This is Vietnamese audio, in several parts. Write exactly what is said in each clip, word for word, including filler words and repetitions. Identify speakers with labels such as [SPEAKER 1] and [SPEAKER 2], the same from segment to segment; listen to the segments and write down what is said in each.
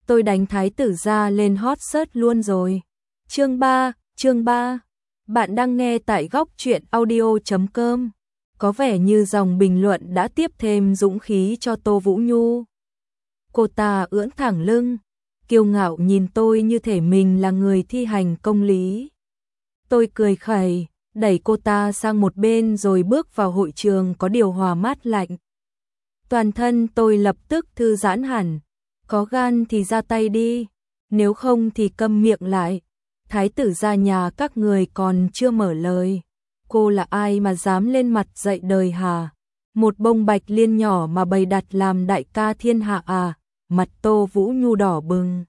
[SPEAKER 1] tôi đánh thái tử gia lên hot search luôn rồi. Chương ba, chương ba. Bạn đang nghe tại góc truyện audio chấm com. Có vẻ như dòng bình luận đã tiếp thêm dũng khí cho Tô Vũ Nhu. Cô ta ưỡn thẳng lưng, kiêu ngạo nhìn tôi như thể mình là người thi hành công lý. Tôi cười khẩy, đẩy cô ta sang một bên rồi bước vào hội trường có điều hòa mát lạnh. Toàn thân tôi lập tức thư giãn hẳn, có gan thì ra tay đi, nếu không thì câm miệng lại. Thái tử gia nhà các người còn chưa mở lời. Cô là ai mà dám lên mặt dạy đời hả? Một bông bạch liên nhỏ mà bày đặt làm đại ca thiên hạ à? Mặt Tô Vũ Nhu đỏ bừng.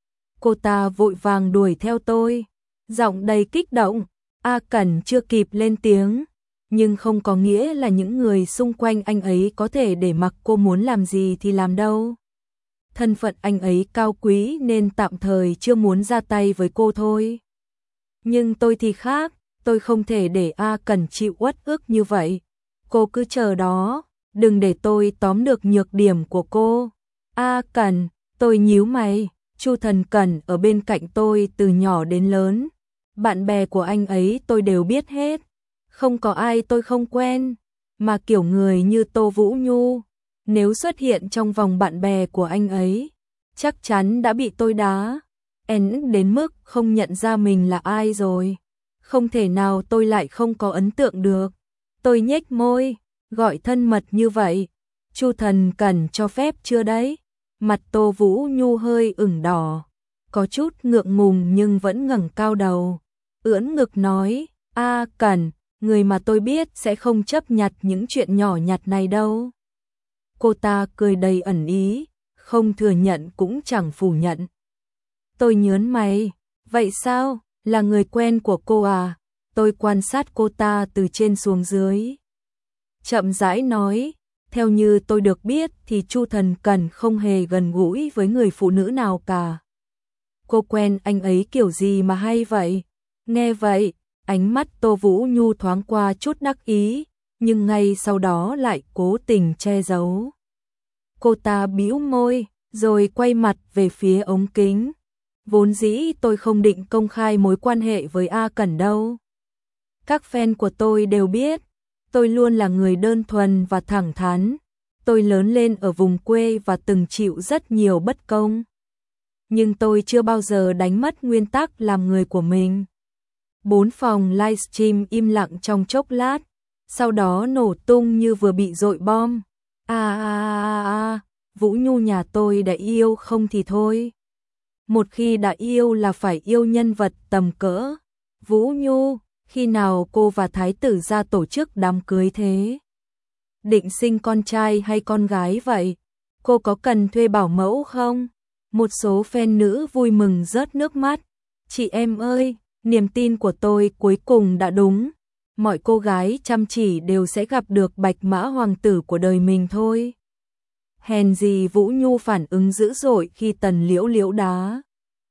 [SPEAKER 1] Cô ta vội vàng đuổi theo tôi, giọng đầy kích động. A Cẩn chưa kịp lên tiếng, nhưng không có nghĩa là những người xung quanh anh ấy có thể để mặc cô muốn làm gì thì làm đâu. Thân phận anh ấy cao quý nên tạm thời chưa muốn ra tay với cô thôi. Nhưng tôi thì khác, tôi không thể để A Cẩn chịu uất ức như vậy. Cô cứ chờ đó, đừng để tôi tóm được nhược điểm của cô. A Cẩn, tôi nhíu mày, Chu Thần Cẩn ở bên cạnh tôi từ nhỏ đến lớn. Bạn bè của anh ấy tôi đều biết hết, không có ai tôi không quen, mà kiểu người như Tô Vũ Nhu, nếu xuất hiện trong vòng bạn bè của anh ấy, chắc chắn đã bị tôi đá, en đến mức không nhận ra mình là ai rồi. Không thể nào tôi lại không có ấn tượng được. Tôi nhếch môi, gọi thân mật như vậy, Chu Thần Cẩn cho phép chưa đấy? Mặt Tô Vũ Nhu hơi ửng đỏ, có chút ngượng ngùng nhưng vẫn ngẩng cao đầu, ưỡn ngực nói, A Cẩn, người mà tôi biết sẽ không chấp nhặt những chuyện nhỏ nhặt này đâu. Cô ta cười đầy ẩn ý, không thừa nhận cũng chẳng phủ nhận. Tôi nhớn mày, vậy sao, là người quen của cô à? Tôi quan sát cô ta từ trên xuống dưới, chậm rãi nói, theo như tôi được biết thì Chu Thần Cẩn không hề gần gũi với người phụ nữ nào cả. Cô quen anh ấy kiểu gì mà hay vậy? Nghe vậy, ánh mắt Tô Vũ Nhu thoáng qua chút đắc ý, nhưng ngay sau đó lại cố tình che giấu. Cô ta bĩu môi, rồi quay mặt về phía ống kính. Vốn dĩ tôi không định công khai mối quan hệ với A Cẩn đâu. Các fan của tôi đều biết, tôi luôn là người đơn thuần và thẳng thắn. Tôi lớn lên ở vùng quê và từng chịu rất nhiều bất công. Nhưng tôi chưa bao giờ đánh mất nguyên tắc làm người của mình. Bốn phòng livestream im lặng trong chốc lát, sau đó nổ tung như vừa bị dội bom. À à à à, Vũ Nhu nhà tôi đã yêu không thì thôi. Một khi đã yêu là phải yêu nhân vật tầm cỡ. Vũ Nhu, khi nào cô và thái tử gia tổ chức đám cưới thế? Định sinh con trai hay con gái vậy? Cô có cần thuê bảo mẫu không? Một số fan nữ vui mừng rớt nước mắt. Chị em ơi, niềm tin của tôi cuối cùng đã đúng. Mọi cô gái chăm chỉ đều sẽ gặp được bạch mã hoàng tử của đời mình thôi. Hèn gì Vũ Nhu phản ứng dữ dội khi Tần Liễu Liễu đá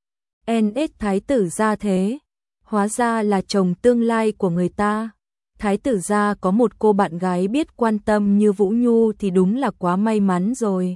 [SPEAKER 1] en ét thái tử gia thế. Hóa ra là chồng tương lai của người ta. Thái tử gia có một cô bạn gái biết quan tâm như Vũ Nhu thì đúng là quá may mắn rồi.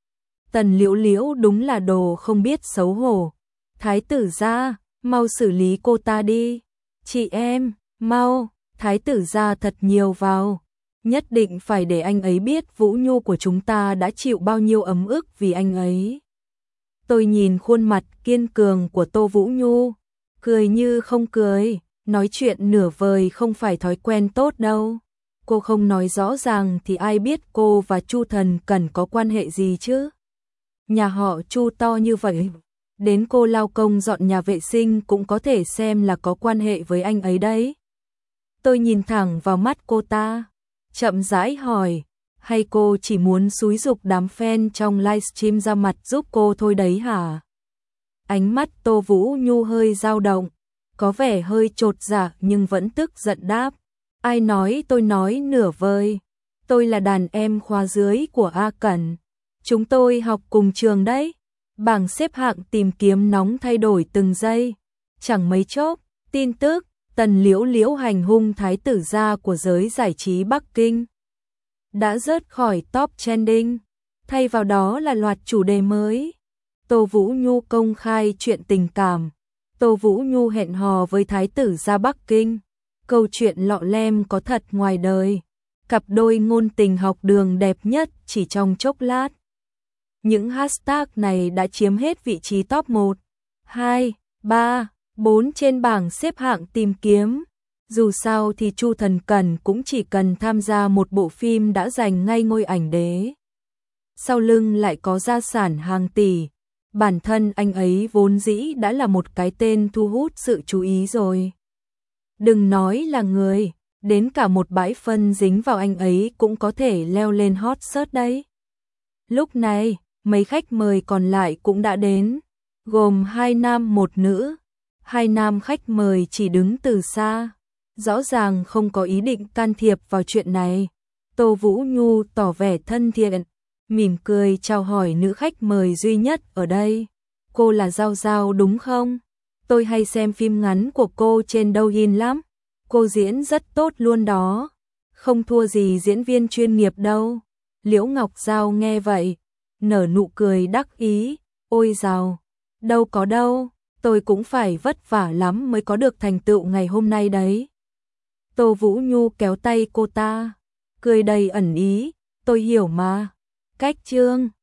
[SPEAKER 1] Tần Liễu Liễu đúng là đồ không biết xấu hổ. Thái tử gia, mau xử lý cô ta đi. Chị em, mau, thái tử gia thật nhiều vào. Nhất định phải để anh ấy biết Vũ Nhu của chúng ta đã chịu bao nhiêu ấm ức vì anh ấy. Tôi nhìn khuôn mặt kiên cường của Tô Vũ Nhu, cười như không cười, nói chuyện nửa vời không phải thói quen tốt đâu. Cô không nói rõ ràng thì ai biết cô và Chu Thần Cẩn có quan hệ gì chứ? Nhà họ Chu to như vậy, đến cô lao công dọn nhà vệ sinh cũng có thể xem là có quan hệ với anh ấy đấy. Tôi nhìn thẳng vào mắt cô ta, chậm rãi hỏi, hay cô chỉ muốn xúi giục đám fan trong livestream ra mặt giúp cô thôi đấy hả? Ánh mắt Tô Vũ Nhu hơi dao động, có vẻ hơi chột dạ nhưng vẫn tức giận đáp. Ai nói tôi nói nửa vời, tôi là đàn em khóa dưới của A Cẩn. Chúng tôi học cùng trường đấy. Bảng xếp hạng tìm kiếm nóng thay đổi từng giây. Chẳng mấy chốc, tin tức Tần Liễu Liễu hành hung thái tử gia của giới giải trí Bắc Kinh đã rớt khỏi top trending, thay vào đó là loạt chủ đề mới. Tô Vũ Nhu công khai chuyện tình cảm. Tô Vũ Nhu hẹn hò với thái tử ra Bắc Kinh. Câu chuyện lọ lem có thật ngoài đời. Cặp đôi ngôn tình học đường đẹp nhất chỉ trong chốc lát. Những hashtag này đã chiếm hết vị trí top một, hai, ba, bốn trên bảng xếp hạng tìm kiếm. Dù sao thì Chu Thần Cẩn cũng chỉ cần tham gia một bộ phim đã giành ngay ngôi ảnh đế. Sau lưng lại có gia sản hàng tỷ. Bản thân anh ấy vốn dĩ đã là một cái tên thu hút sự chú ý rồi. Đừng nói là người, đến cả một bãi phân dính vào anh ấy cũng có thể leo lên hot search đấy. Lúc này, mấy khách mời còn lại cũng đã đến, gồm hai nam một nữ. Hai nam khách mời chỉ đứng từ xa, rõ ràng không có ý định can thiệp vào chuyện này. Tô Vũ Nhu tỏ vẻ thân thiện, mỉm cười chào hỏi nữ khách mời duy nhất ở đây. Cô là Giao Giao đúng không? Tôi hay xem phim ngắn của cô trên Douyin lắm. Cô diễn rất tốt luôn đó. Không thua gì diễn viên chuyên nghiệp đâu. Liễu Ngọc Giao nghe vậy, nở nụ cười đắc ý. Ôi Giao, đâu có đâu, tôi cũng phải vất vả lắm mới có được thành tựu ngày hôm nay đấy. Tô Vũ Nhu kéo tay cô ta, cười đầy ẩn ý. Tôi hiểu mà. Cách Trương